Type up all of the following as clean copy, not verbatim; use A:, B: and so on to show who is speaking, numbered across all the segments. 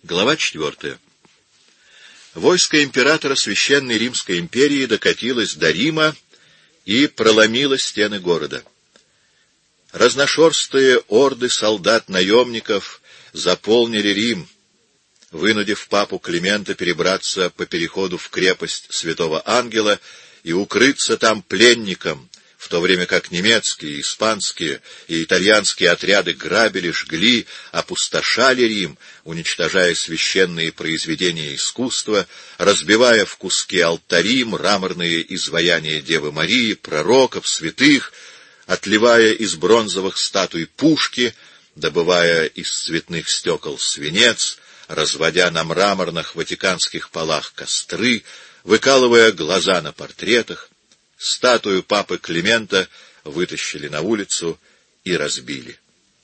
A: Глава 4. Войско императора Священной Римской империи докатилось до Рима и проломило стены города. Разношерстные орды солдат-наемников заполнили Рим, вынудив папу Климента перебраться по переходу в крепость Святого Ангела и укрыться там пленником, в то время как немецкие, испанские и итальянские отряды грабили, жгли, опустошали Рим, уничтожая священные произведения искусства, разбивая в куски алтари, мраморные изваяния Девы Марии, пророков, святых, отливая из бронзовых статуй пушки, добывая из цветных стекол свинец, разводя на мраморных ватиканских полах костры, выкалывая глаза на портретах. Статую папы Климента вытащили на улицу и разбили.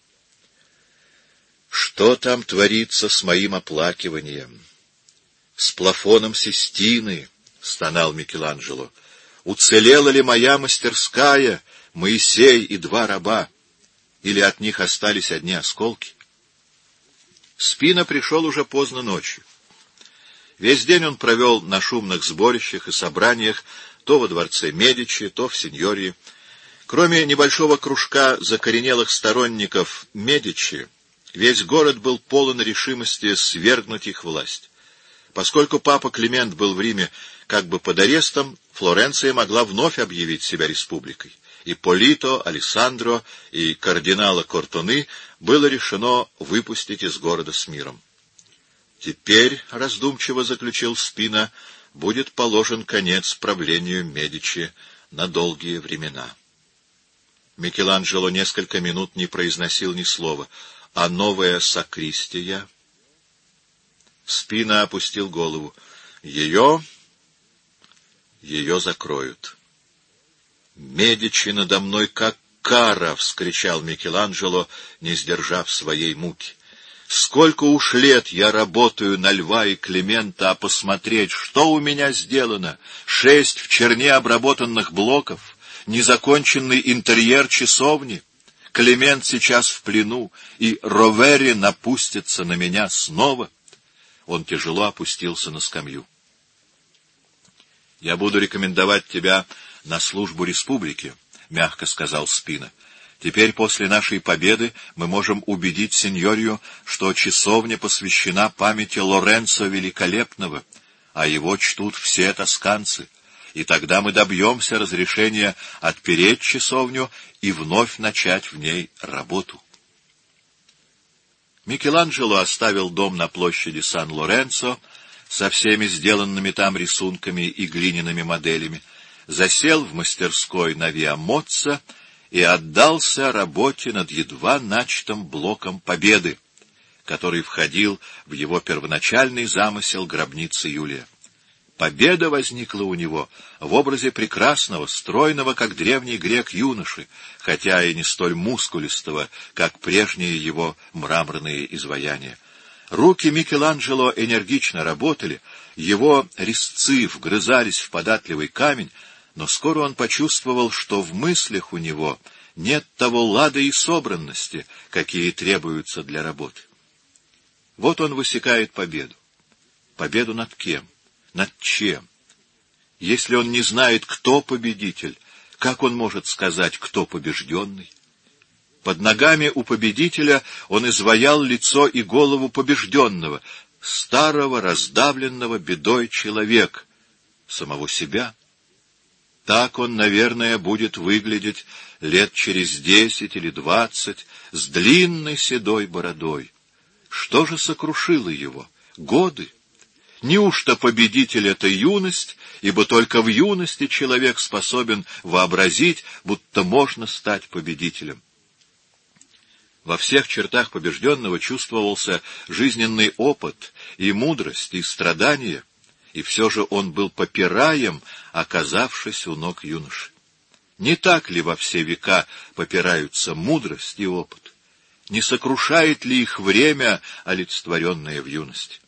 A: Что там творится с моим оплакиванием? С Плафоном Систины, — стонал Микеланджело. Уцелела ли моя мастерская, Моисей и 2 раба? Или от них остались одни осколки? Спина пришел уже поздно ночью. Весь день он провел на шумных сборищах и собраниях, то во дворце Медичи, то в Синьории. Кроме небольшого кружка закоренелых сторонников Медичи, весь город был полон решимости свергнуть их власть. Поскольку папа Климент был в Риме как бы под арестом, Флоренция могла вновь объявить себя республикой. Ипполито, Алессандро и кардинала Кортоны было решено выпустить из города с миром. Теперь, — раздумчиво заключил Спина, — будет положен конец правлению Медичи на долгие времена. Микеланджело несколько минут не произносил ни слова. А новая сакристия? Спина опустил голову. Ее закроют. «Медичи надо мной как кара!» — вскричал Микеланджело, не сдержав своей муки. «Сколько уж лет я работаю на Льва и Климента, а посмотреть, что у меня сделано? 6 в черне обработанных блоков, незаконченный интерьер часовни. Климент сейчас в плену, и Ровери напустится на меня снова». Он тяжело опустился на скамью. «Я буду рекомендовать тебя на службу республике», — мягко сказал Спина. «Теперь, после нашей победы, мы можем убедить сеньорию, что часовня посвящена памяти Лоренцо Великолепного, а его чтут все тосканцы, и тогда мы добьемся разрешения отпереть часовню и вновь начать в ней работу». Микеланджело оставил дом на площади Сан-Лоренцо со всеми сделанными там рисунками и глиняными моделями, засел в мастерской на Виа Моццо и отдался работе над едва начатым блоком Победы, который входил в его первоначальный замысел гробницы Юлия. Победа возникла у него в образе прекрасного, стройного, как древний грек, юноши, хотя и не столь мускулистого, как прежние его мраморные изваяния. Руки Микеланджело энергично работали, его резцы вгрызались в податливый камень, но скоро он почувствовал, что в мыслях у него нет того лада и собранности, какие требуются для работы. Вот он высекает победу. Победу над кем? Над чем? Если он не знает, кто победитель, как он может сказать, кто побежденный? Под ногами у победителя он изваял лицо и голову побежденного, старого, раздавленного бедой человека, самого себя. Так он, наверное, будет выглядеть лет через 10 или 20, с длинной седой бородой. Что же сокрушило его? Годы? Неужто победитель — это юность, ибо только в юности человек способен вообразить, будто можно стать победителем? Во всех чертах побежденного чувствовался жизненный опыт и мудрость, и страдания, и все же он был попираем, оказавшись у ног юноши. Не так ли во все века попираются мудрость и опыт? Не сокрушает ли их время, олицетворенное в юности?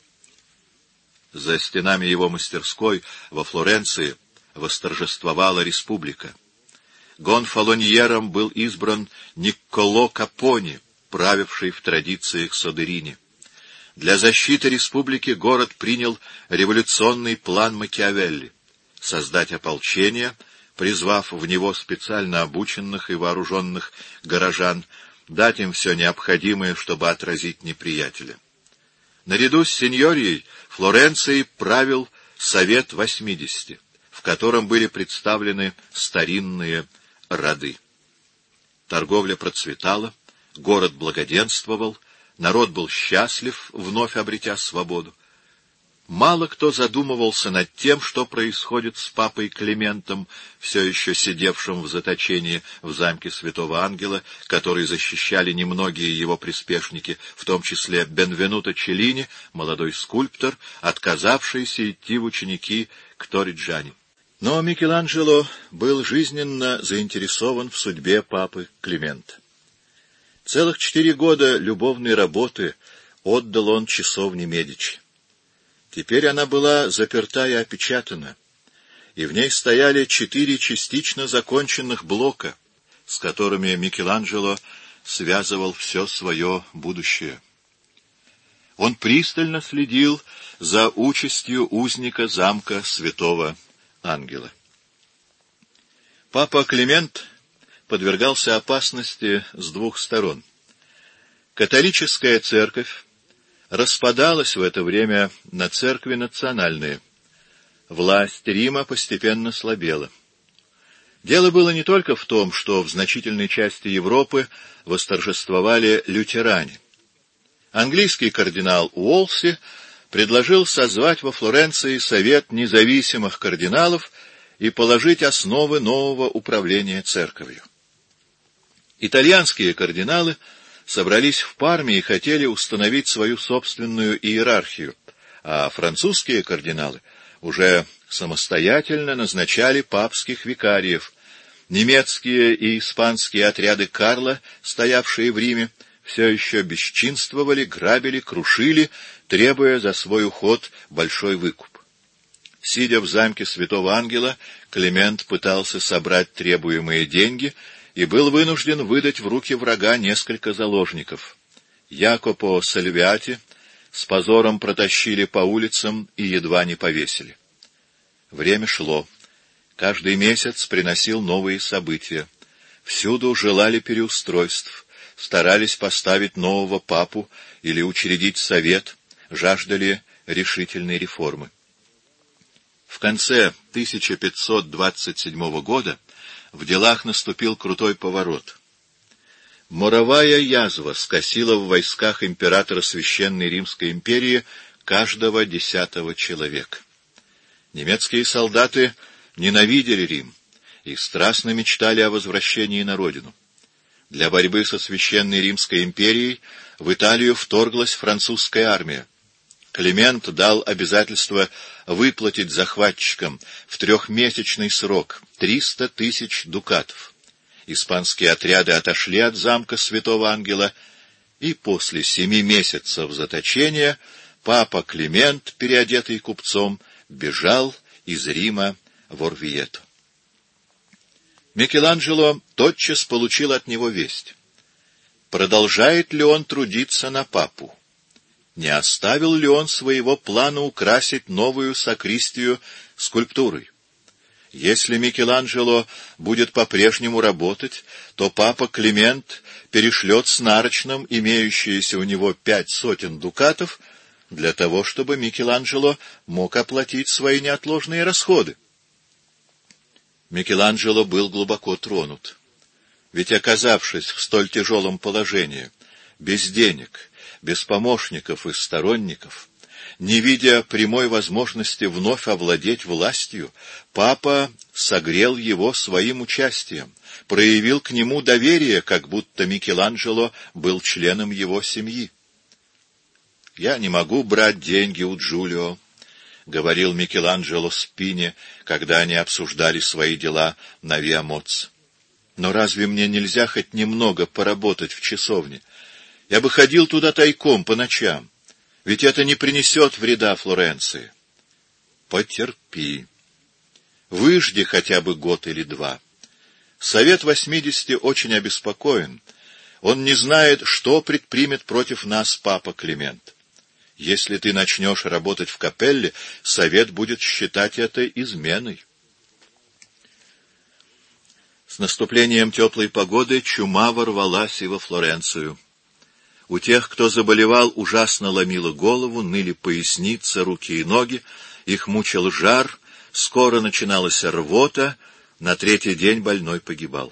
A: За стенами его мастерской во Флоренции восторжествовала республика. Гонфалоньером был избран Никколо Капони, правивший в традициях Содерини. Для защиты республики город принял революционный план Макиавелли — создать ополчение, призвав в него специально обученных и вооруженных горожан, дать им все необходимое, чтобы отразить неприятеля. Наряду с сеньорией Флоренцией правил Совет 80, в котором были представлены старинные роды. Торговля процветала, город благоденствовал, народ был счастлив, вновь обретя свободу. Мало кто задумывался над тем, что происходит с папой Климентом, все еще сидевшим в заточении в замке Святого Ангела, который защищали немногие его приспешники, в том числе Бенвенуто Челлини, молодой скульптор, отказавшийся идти в ученики к Торриджани. Но Микеланджело был жизненно заинтересован в судьбе папы Климента. Целых 4 года любовной работы отдал он часовне Медичи. Теперь она была заперта и опечатана, и в ней стояли 4 частично законченных блока, с которыми Микеланджело связывал все свое будущее. Он пристально следил за участью узника замка Святого Ангела. Папа Климент подвергался опасности с 2 сторон. Католическая церковь распадалась в это время на церкви национальные. Власть Рима постепенно слабела. Дело было не только в том, что в значительной части Европы восторжествовали лютеране. Английский кардинал Уолси предложил созвать во Флоренции совет независимых кардиналов и положить основы нового управления церковью. Итальянские кардиналы собрались в Парме и хотели установить свою собственную иерархию, а французские кардиналы уже самостоятельно назначали папских викариев. Немецкие и испанские отряды Карла, стоявшие в Риме, все еще бесчинствовали, грабили, крушили, требуя за свой уход большой выкуп. Сидя в замке Святого Ангела, Климент пытался собрать требуемые деньги и был вынужден выдать в руки врага несколько заложников. Якопо Сальвиати с позором протащили по улицам и едва не повесили. Время шло. Каждый месяц приносил новые события. Всюду желали переустройств, старались поставить нового папу или учредить совет, жаждали решительной реформы. В конце 1527 года в делах наступил крутой поворот. Моровая язва скосила в войсках императора Священной Римской империи каждого 10-го человека. Немецкие солдаты ненавидели Рим и страстно мечтали о возвращении на родину. Для борьбы со Священной Римской империей в Италию вторглась французская армия. Климент дал обязательство выплатить захватчикам в 3-месячный срок 300 000 дукатов. Испанские отряды отошли от замка Святого Ангела, и после 7 месяцев заточения папа Климент, переодетый купцом, бежал из Рима в Орвиету. Микеланджело тотчас получил от него весть. Продолжает ли он трудиться на папу? Не оставил ли он своего плана украсить новую сакристию скульптурой? Если Микеланджело будет по-прежнему работать, то папа Климент перешлет с нарочным имеющиеся у него 500 дукатов для того, чтобы Микеланджело мог оплатить свои неотложные расходы. Микеланджело был глубоко тронут. Ведь, оказавшись в столь тяжелом положении, без денег, без помощников и сторонников, не видя прямой возможности вновь овладеть властью, папа согрел его своим участием, проявил к нему доверие, как будто Микеланджело был членом его семьи. «Я не могу брать деньги у Джулио», — говорил Микеланджело Спине, когда они обсуждали свои дела на Виа Моццо. «Но разве мне нельзя хоть немного поработать в часовне? Я бы ходил туда тайком по ночам. Ведь это не принесет вреда Флоренции». «Потерпи. Выжди хотя бы год или 2. Совет 80 очень обеспокоен. Он не знает, что предпримет против нас папа Климент. Если ты начнешь работать в капелле, совет будет считать это изменой. С наступлением теплой погоды чума ворвалась и во Флоренцию. У тех, кто заболевал, ужасно ломило голову, ныли поясницы, руки и ноги, их мучил жар, скоро начиналась рвота, на третий день больной погибал.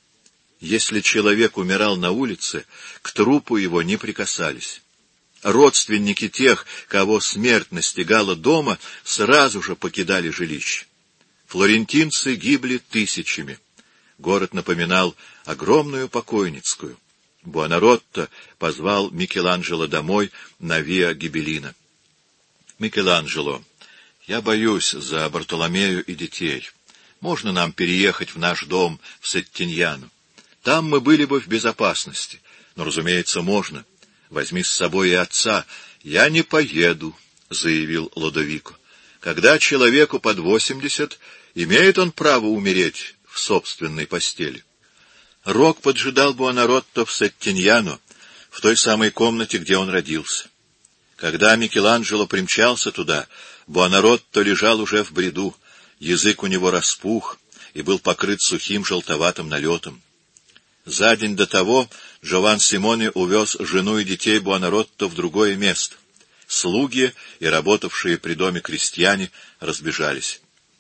A: Если человек умирал на улице, к трупу его не прикасались. Родственники тех, кого смерть настигала дома, сразу же покидали жилище. Флорентинцы гибли тысячами. Город напоминал огромную покойницкую. Буонаротто позвал Микеланджело домой на Виа Гибеллина. «Микеланджело, я боюсь за Бартоломею и детей. Можно нам переехать в наш дом в Сеттиньяно? Там мы были бы в безопасности. Но, разумеется, можно. Возьми с собой и отца». «Я не поеду», — заявил Лодовико. «Когда человеку под 80, имеет он право умереть в собственной постели». Рок поджидал Буонаротто в Сеттиньяно, в той самой комнате, где он родился. Когда Микеланджело примчался туда, Буонаротто лежал уже в бреду, язык у него распух и был покрыт сухим желтоватым налетом. За день до того Джован Симоне увез жену и детей Буонаротто в другое место. Слуги и работавшие при доме крестьяне разбежались.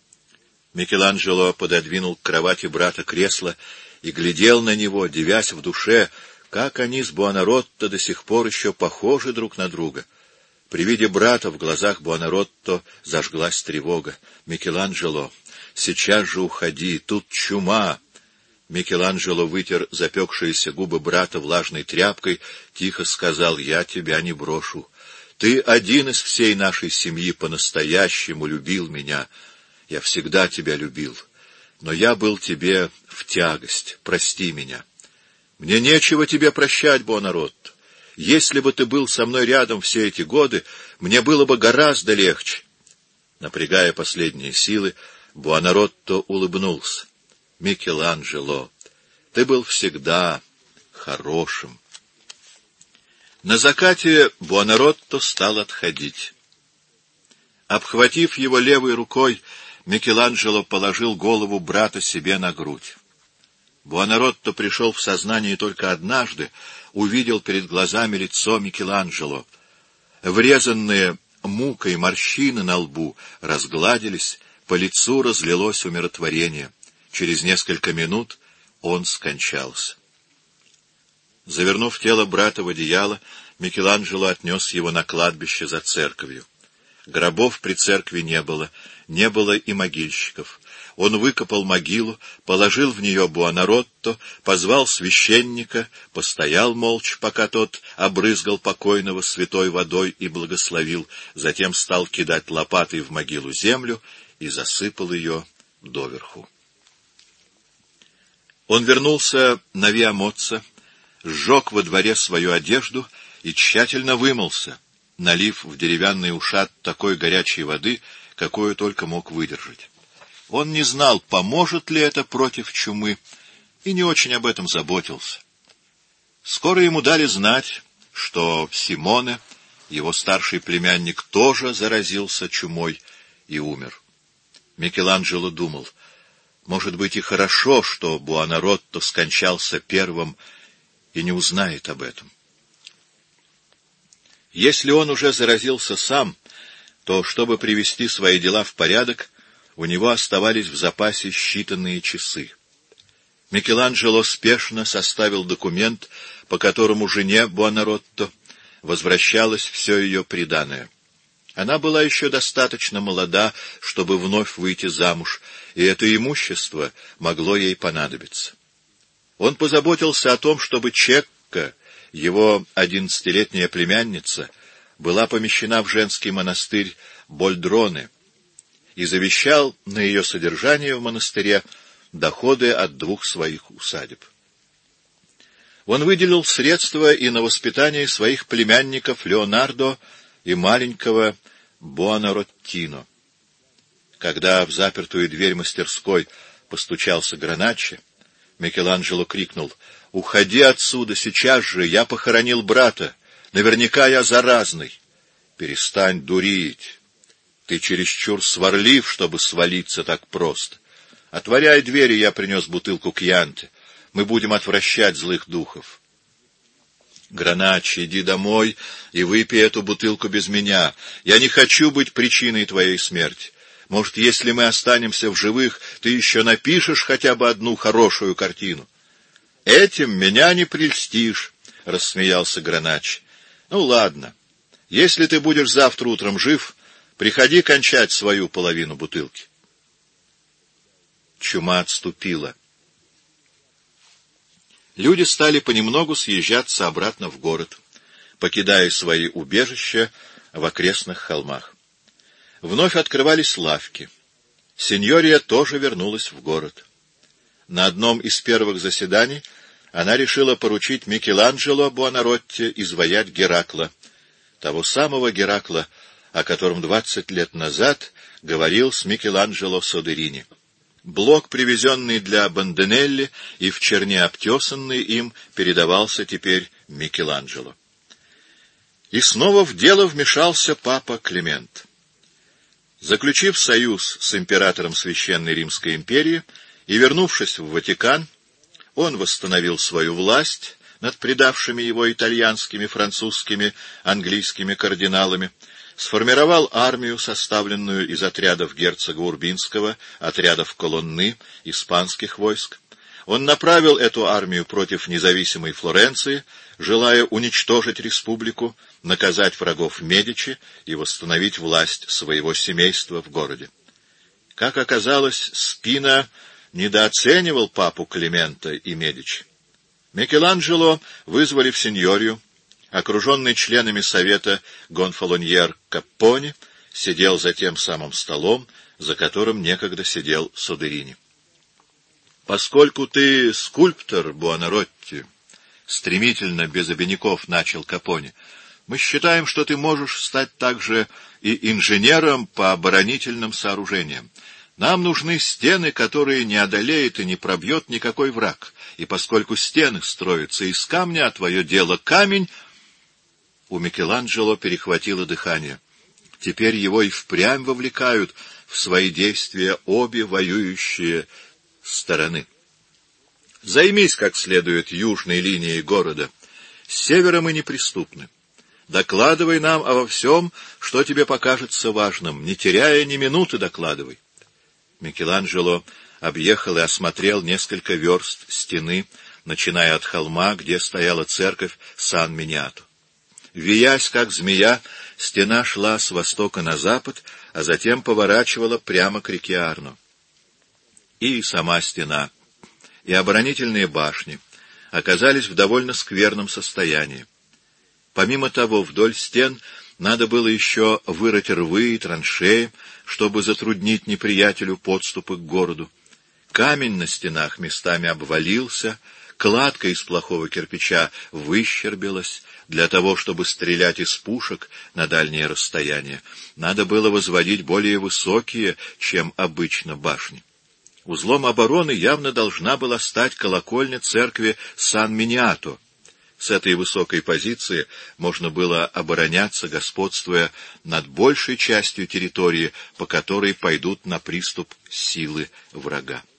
A: Микеланджело пододвинул к кровати брата кресло и глядел на него, дивясь в душе, как они с Буонаротто до сих пор еще похожи друг на друга. При виде брата в глазах Буонаротто зажглась тревога. «Микеланджело, сейчас же уходи, тут чума!» Микеланджело вытер запекшиеся губы брата влажной тряпкой, тихо сказал: «Я тебя не брошу. Ты один из всей нашей семьи по-настоящему любил меня. Я всегда тебя любил. Но я был тебе в тягость. Прости меня». «Мне нечего тебе прощать, Буонаротто. Если бы ты был со мной рядом все эти годы, мне было бы гораздо легче». Напрягая последние силы, Буонаротто улыбнулся. «Микеланджело, ты был всегда хорошим». На закате Буонаротто стал отходить. Обхватив его левой рукой, Микеланджело положил голову брата себе на грудь. Буонаротто пришел в сознание только однажды, увидел перед глазами лицо Микеланджело. Врезанные мукой морщины на лбу разгладились, по лицу разлилось умиротворение. Через несколько минут он скончался. Завернув тело брата в одеяло, Микеланджело отнес его на кладбище за церковью. Гробов при церкви не было и могильщиков. Он выкопал могилу, положил в нее Буонаротто, позвал священника, постоял молча, пока тот обрызгал покойного святой водой и благословил, затем стал кидать лопатой в могилу землю и засыпал ее доверху. Он вернулся на Виа Моцца, сжег во дворе свою одежду и тщательно вымылся, налив в деревянный ушат такой горячей воды, какую только мог выдержать. Он не знал, поможет ли это против чумы, и не очень об этом заботился. Скоро ему дали знать, что Симоне, его старший племянник, тоже заразился чумой и умер. Микеланджело думал: может быть, и хорошо, что Буонаротто скончался первым и не узнает об этом. Если он уже заразился сам, то, чтобы привести свои дела в порядок, у него оставались в запасе считанные часы. Микеланджело спешно составил документ, по которому жене Буонаротто возвращалось все ее приданое. Она была еще достаточно молода, чтобы вновь выйти замуж, и это имущество могло ей понадобиться. Он позаботился о том, чтобы Чекка, его 11-летняя племянница, была помещена в женский монастырь Больдроне и завещал на ее содержание в монастыре доходы от 2 своих усадеб. Он выделил средства и на воспитание своих племянников Леонардо и маленького Буонаротино. Когда в запертую дверь мастерской постучался Граначчо, Микеланджело крикнул: «Уходи отсюда сейчас же, я похоронил брата, наверняка я заразный». Перестань дурить. Ты чересчур сварлив, чтобы свалиться так просто. Отворяй двери, я принес бутылку кьянты. Мы будем отвращать злых духов. Граначи, иди домой и выпей эту бутылку без меня. Я не хочу быть причиной твоей смерти. Может, если мы останемся в живых, ты еще напишешь хотя бы одну хорошую картину. Этим меня не прельстишь, — рассмеялся Граначи. Ну, ладно. Если ты будешь завтра утром жив, приходи кончать свою половину бутылки. Чума отступила. Люди стали понемногу съезжаться обратно в город, покидая свои убежища в окрестных холмах. Вновь открывались лавки. Синьория тоже вернулась в город. На одном из первых заседаний она решила поручить Микеланджело Буонаротти изваять Геракла, того самого Геракла, о котором 20 лет назад говорил с Микеланджело Содерини. Блок, привезенный для Бандинелли и в черне обтесанный им, передавался теперь Микеланджело. И снова в дело вмешался папа Климент. Заключив союз с императором Священной Римской империи и вернувшись в Ватикан, он восстановил свою власть над предавшими его итальянскими, французскими, английскими кардиналами, сформировал армию, составленную из отрядов герцога Урбинского, отрядов Колонны, испанских войск. Он направил эту армию против независимой Флоренции, желая уничтожить республику, наказать врагов Медичи и восстановить власть своего семейства в городе. Как оказалось, Спина недооценивал папу Климента и Медичи. Микеланджело вызвали в синьорию. Окруженный членами совета Гонфалоньер Капони сидел за тем самым столом, за которым некогда сидел Содерини. — Поскольку ты скульптор, Буонаротти, — стремительно, без обиняков начал Капони, — мы считаем, что ты можешь стать также и инженером по оборонительным сооружениям. Нам нужны стены, которые не одолеет и не пробьет никакой враг. И поскольку стены строятся из камня, а твое дело — камень... У Микеланджело перехватило дыхание. Теперь его и впрямь вовлекают в свои действия обе воюющие стороны. Займись как следует южной линией города. С севера мы неприступны. Докладывай нам обо всем, что тебе покажется важным. Не теряя ни минуты, докладывай. Микеланджело объехал и осмотрел несколько верст стены, начиная от холма, где стояла церковь Сан-Миниато. Виясь, как змея, стена шла с востока на запад, а затем поворачивала прямо к реке Арно. И сама стена, и оборонительные башни оказались в довольно скверном состоянии. Помимо того, вдоль стен надо было еще вырыть рвы и траншеи, чтобы затруднить неприятелю подступы к городу. Камень на стенах местами обвалился, кладка из плохого кирпича выщербилась. Для того, чтобы стрелять из пушек на дальние расстояния, надо было возводить более высокие, чем обычно, башни. Узлом обороны явно должна была стать колокольня церкви Сан-Миниато. С этой высокой позиции можно было обороняться, господствуя над большей частью территории, по которой пойдут на приступ силы врага.